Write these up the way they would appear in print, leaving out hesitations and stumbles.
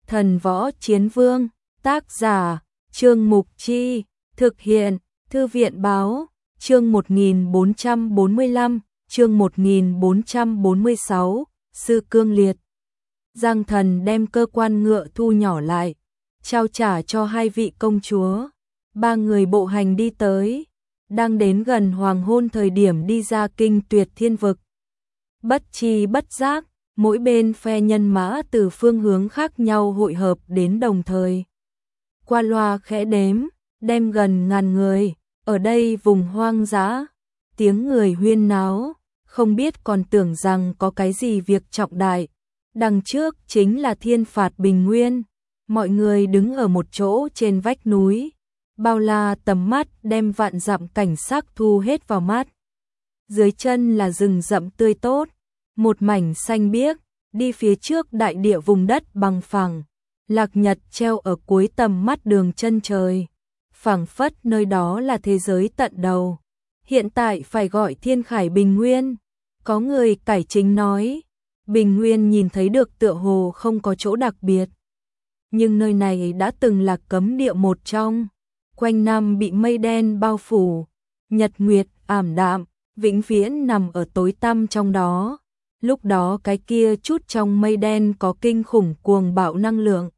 Thần võ chiến vương, tác giả, Trương Mục Chi, thực hiện, Thư viện báo, chương 1445, chương 1446, Sư Cương Liệt. Giang Thần đem cơ quan ngựa thu nhỏ lại, trao trả cho hai vị công chúa. Ba người bộ hành đi tới, đang đến gần hoàng hôn thời điểm đi ra kinh Tuyệt Thiên Vực. Bất chi bất giác, mỗi bên phe nhân mã từ phương hướng khác nhau hội hợp đến đồng thời. Qua loa khẽ đếm, đem gần ngàn người, ở đây vùng hoang dã, tiếng người huyên náo, không biết còn tưởng rằng có cái gì việc trọng đại. Đằng trước chính là Thiên Phạt Bình Nguyên, mọi người đứng ở một chỗ trên vách núi, bao la tầm mắt đem vạn dặm cảnh sắc thu hết vào mắt. Dưới chân là rừng rậm tươi tốt, một mảnh xanh biếc, đi phía trước đại địa vùng đất bằng phẳng, lạc nhật treo ở cuối tầm mắt đường chân trời, phảng phất nơi đó là thế giới tận đầu. Hiện tại phải gọi Thiên Khải Bình Nguyên. Có người cải chính nói, Bình Nguyên nhìn thấy được tựa hồ không có chỗ đặc biệt. Nhưng nơi này đã từng là cấm địa một trong, quanh năm bị mây đen bao phủ, nhật nguyệt ảm đạm, vĩnh viễn nằm ở tối tăm trong đó. Lúc đó cái kia chút trong mây đen có kinh khủng cuồng bạo năng lượng,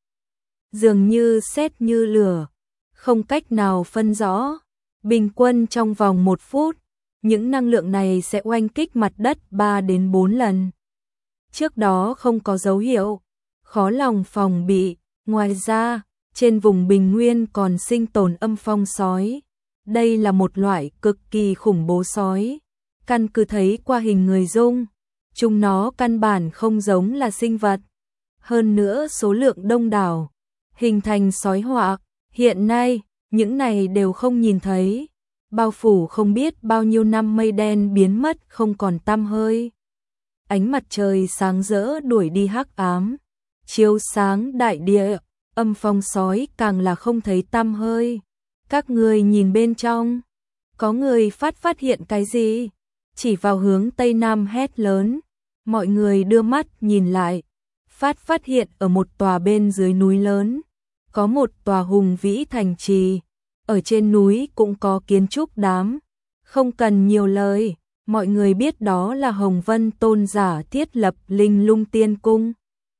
dường như sét như lửa, không cách nào phân rõ. Bình quân trong vòng 1 phút, những năng lượng này sẽ oanh kích mặt đất 3 đến 4 lần. Trước đó không có dấu hiệu, khó lòng phòng bị. Ngoài ra, trên vùng Bình Nguyên còn sinh tồn âm phong sói. Đây là một loại cực kỳ khủng bố sói. Căn cứ thấy qua hình người dung, chúng nó căn bản không giống là sinh vật. Hơn nữa số lượng đông đảo, hình thành sói họa. Hiện nay, những này đều không nhìn thấy. Bao phủ không biết bao nhiêu năm mây đen biến mất không còn tăm hơi. Ánh mặt trời sáng rỡ đuổi đi hắc ám, chiếu sáng đại địa, âm phong sói càng là không thấy tăm hơi. Các người nhìn bên trong, có người phát hiện cái gì? Chỉ vào hướng tây nam hét lớn. Mọi người đưa mắt nhìn lại, phát hiện ở một tòa bên dưới núi lớn, có một tòa hùng vĩ thành trì. Ở trên núi cũng có kiến trúc đám, không cần nhiều lời, mọi người biết đó là Hồng Vân tôn giả thiết lập Linh Lung Tiên Cung.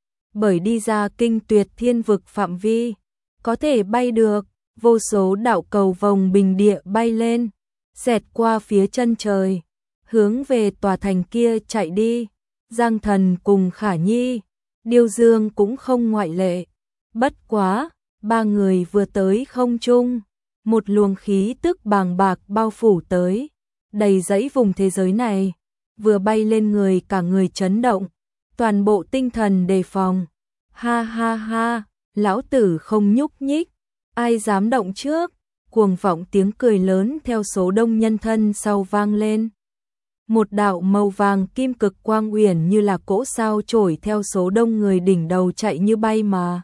Bởi đi ra kinh Tuyệt Thiên Vực phạm vi, có thể bay được, vô số đạo cầu vòng bình địa bay lên, xẹt qua phía chân trời, hướng về tòa thành kia chạy đi. Giang Thần cùng Khả Nhi, Điêu Dương cũng không ngoại lệ. Bất quá, ba người vừa tới không trung, một luồng khí tức bàng bạc bao phủ tới, đầy dẫy vùng thế giới này. Vừa bay lên người cả người chấn động, toàn bộ tinh thần đề phòng. Ha ha ha, lão tử không nhúc nhích, ai dám động trước? Cuồng vọng tiếng cười lớn theo số đông nhân thân sau vang lên. Một đạo màu vàng kim cực quang uyển như là cỗ sao chổi theo số đông người đỉnh đầu chạy như bay mà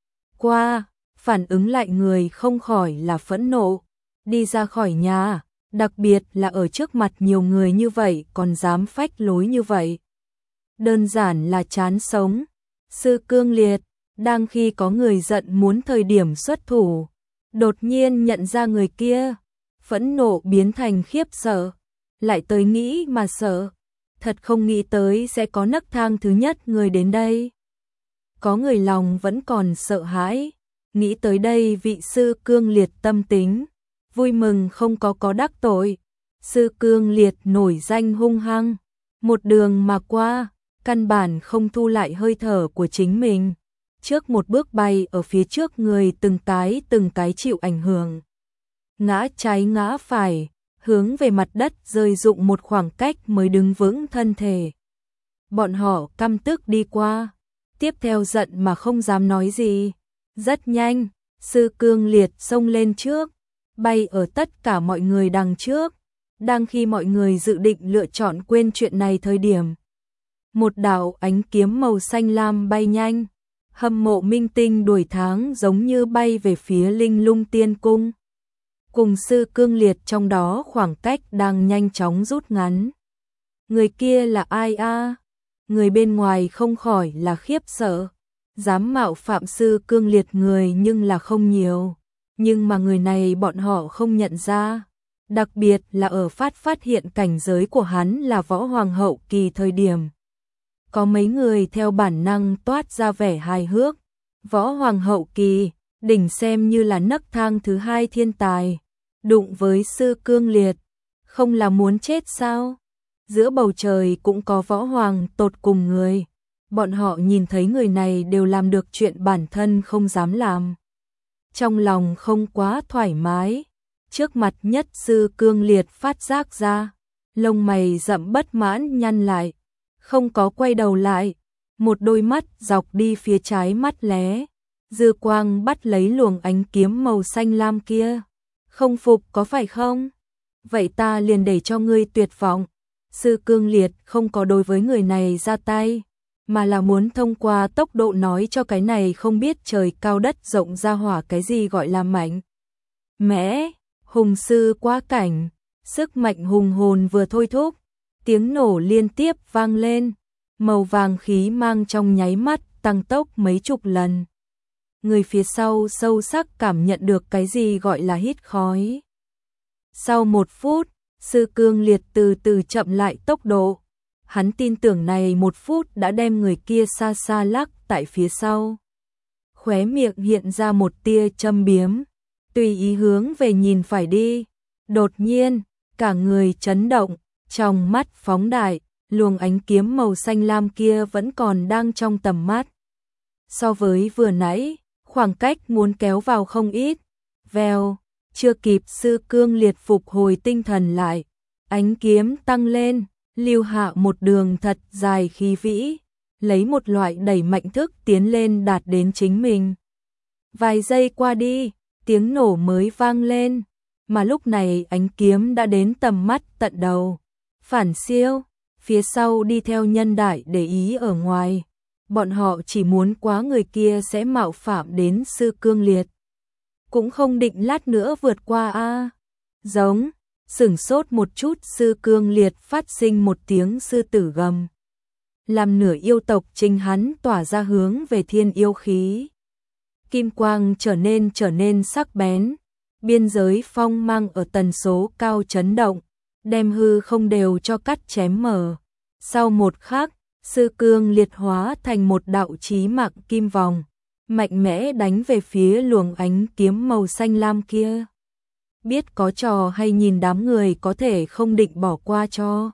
qua. Phản ứng lại người không khỏi là phẫn nộ, đi ra khỏi nhà, đặc biệt là ở trước mặt nhiều người như vậy còn dám phách lối như vậy. Đơn giản là chán sống. Sư Cương Liệt, đang khi có người giận muốn thời điểm xuất thủ, đột nhiên nhận ra người kia, phẫn nộ biến thành khiếp sợ, lại tới nghĩ mà sợ, thật không nghĩ tới sẽ có nấc thang thứ nhất người đến đây. Có người lòng vẫn còn sợ hãi, nghĩ tới đây vị Sư Cương Liệt tâm tính, vui mừng không có đắc tội. Sư Cương Liệt nổi danh hung hăng, một đường mà qua, căn bản không thu lại hơi thở của chính mình. Trước một bước bay ở phía trước người từng cái chịu ảnh hưởng. Ngã trái ngã phải, hướng về mặt đất rơi rụng một khoảng cách mới đứng vững thân thể. Bọn họ căm tức đi qua, tiếp theo giận mà không dám nói gì. Rất nhanh, Sư Cương Liệt xông lên trước, bay ở tất cả mọi người đằng trước. Đang khi mọi người dự định lựa chọn quên chuyện này thời điểm, một đạo ánh kiếm màu xanh lam bay nhanh, hâm mộ minh tinh đuổi tháng giống như bay về phía Linh Lung Tiên Cung. Cùng Sư Cương Liệt trong đó khoảng cách đang nhanh chóng rút ngắn. Người kia là ai a? Người bên ngoài không khỏi là khiếp sợ. dám mạo phạm Sư Cương Liệt người nhưng là không nhiều, nhưng mà người này bọn họ không nhận ra, đặc biệt là ở phát hiện cảnh giới của hắn là võ hoàng hậu kỳ thời điểm. Có mấy người theo bản năng toát ra vẻ hài hước, võ hoàng hậu kỳ, đỉnh xem như là nấc thang thứ hai thiên tài, đụng với Sư Cương Liệt, không là muốn chết sao? Giữa bầu trời cũng có võ hoàng tột cùng người, bọn họ nhìn thấy người này đều làm được chuyện bản thân không dám làm. Trong lòng không quá thoải mái, trước mặt nhất Sư Cương Liệt phát giác ra, lông mày rậm bất mãn nhăn lại, không có quay đầu lại, một đôi mắt dọc đi phía trái mắt lé, dư quang bắt lấy luồng ánh kiếm màu xanh lam kia. Không phục có phải không? Vậy ta liền để cho ngươi tuyệt vọng. Sư Cương Liệt không có đối với người này ra tay, mà là muốn thông qua tốc độ nói cho cái này không biết trời cao đất rộng ra hỏa cái gì gọi là mạnh mẽ, hùng sư quá cảnh, sức mạnh hùng hồn vừa thôi thúc, tiếng nổ liên tiếp vang lên, màu vàng khí mang trong nháy mắt tăng tốc mấy chục lần. Người phía sau sâu sắc cảm nhận được cái gì gọi là hít khói. Sau 1 phút, Sư Cương Liệt từ từ chậm lại tốc độ. Hắn tin tưởng này 1 phút đã đem người kia xa xa lắc tại phía sau. Khóe miệng hiện ra một tia châm biếm, tùy ý hướng về nhìn phải đi. Đột nhiên, cả người chấn động, trong mắt phóng đại, luồng ánh kiếm màu xanh lam kia vẫn còn đang trong tầm mắt. So với vừa nãy, khoảng cách muốn kéo vào không ít. Vèo, chưa kịp Sư Cương Liệt phục hồi tinh thần lại, ánh kiếm tăng lên, lưu hạ một đường thật dài khí vĩ, lấy một loại đẩy mạnh thức tiến lên đạt đến chính mình. Vài giây qua đi, tiếng nổ mới vang lên, mà lúc này ánh kiếm đã đến tầm mắt tận đầu. Phản siêu, phía sau đi theo nhân đại để ý ở ngoài. Bọn họ chỉ muốn quá người kia sẽ mạo phạm đến Sư Cương Liệt. Cũng không định lát nữa vượt qua a. Giống, sửng sốt một chút Sư Cương Liệt phát sinh một tiếng sư tử gầm. Làm nửa yêu tộc chính hắn tỏa ra hướng về thiên yêu khí. Kim quang trở nên sắc bén, biên giới phong mang ở tần số cao chấn động, đem hư không đều cho cắt chém mở. Sau một khắc, Sư Cương Liệt hóa thành một đạo chí mạng kim vòng, mạnh mẽ đánh về phía luồng ánh kiếm màu xanh lam kia. Biết có trò hay nhìn đám người có thể không định bỏ qua cho.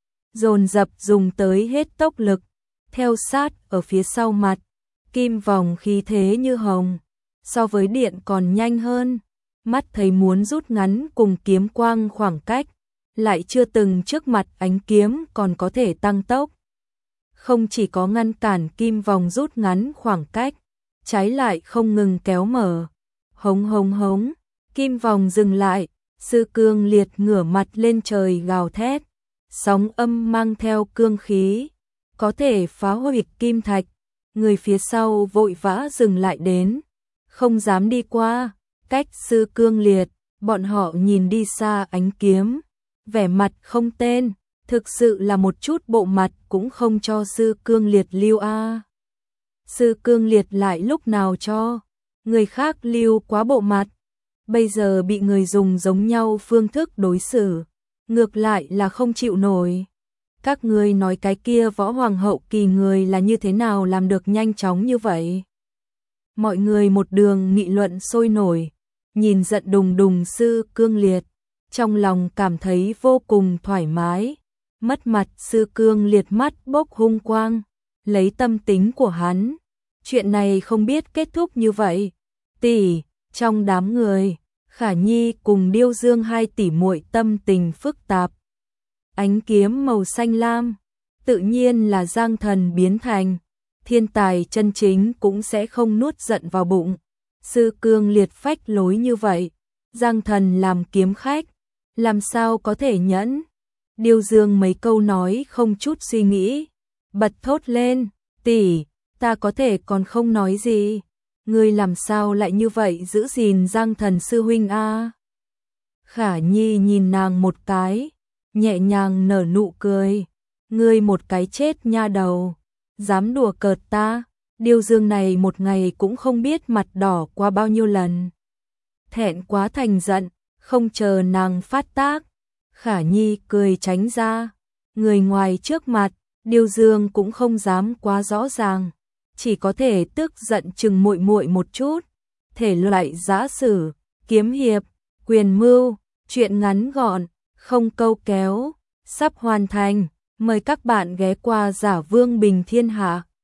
Dồn dập dùng tới hết tốc lực, theo sát ở phía sau mặt, kim vòng khí thế như hồng, so với điện còn nhanh hơn, mắt thấy muốn rút ngắn cùng kiếm quang khoảng cách, lại chưa từng trước mặt ánh kiếm còn có thể tăng tốc. Không chỉ có ngăn cản kim vòng rút ngắn khoảng cách, trái lại không ngừng kéo mở. Hống hống hống, kim vòng dừng lại, Sư Cương Liệt ngửa mặt lên trời gào thét, sóng âm mang theo cương khí, có thể phá hủy kim thạch. Người phía sau vội vã dừng lại đến, không dám đi qua, cách Sư Cương Liệt, bọn họ nhìn đi xa ánh kiếm, vẻ mặt không tên, thực sự là một chút bộ mặt cũng không cho Sư Cương Liệt lưu a. Sư Cương Liệt lại lúc nào cho người khác lưu quá bộ mặt, bây giờ bị người dùng giống nhau phương thức đối xử, ngược lại là không chịu nổi. Các ngươi nói cái kia võ hoàng hậu kỳ người là như thế nào làm được nhanh chóng như vậy? Mọi người một đường nghị luận sôi nổi, nhìn giận đùng đùng Sư Cương Liệt, trong lòng cảm thấy vô cùng thoải mái. Mất mặt Sư Cương Liệt mắt bốc hung quang, lấy tâm tính của hắn, chuyện này không biết kết thúc như vậy. Tỷ, trong đám người, Khả Nhi cùng Điêu Dương hai tỷ muội tâm tình phức tạp. Ánh kiếm màu xanh lam, tự nhiên là Giang Thần biến thành, thiên tài chân chính cũng sẽ không nuốt giận vào bụng. Sư Cương Liệt phách lối như vậy, Giang Thần làm kiếm khách, làm sao có thể nhẫn? Điêu Dương mấy câu nói không chút suy nghĩ, bật thốt lên, tỷ, ta có thể còn không nói gì, ngươi làm sao lại như vậy giữ gìn Giang Thần sư huynh a? Khả Nhi nhìn nàng một cái, nhẹ nhàng nở nụ cười, ngươi một cái chết nha đầu, dám đùa cợt ta, Điêu Dương này một ngày cũng không biết mặt đỏ qua bao nhiêu lần. Thẹn quá thành giận, không chờ nàng phát tác, Khả Nhi cười tránh ra. Người ngoài trước mặt, Điêu Dương cũng không dám quá rõ ràng, chỉ có thể tức giận chừng muội muội một chút. Thể loại giã sử, kiếm hiệp, quyền mưu, truyện ngắn gọn, không câu kéo, sắp hoàn thành. Mời các bạn ghé qua Giả Vương Bình Thiên Hạ.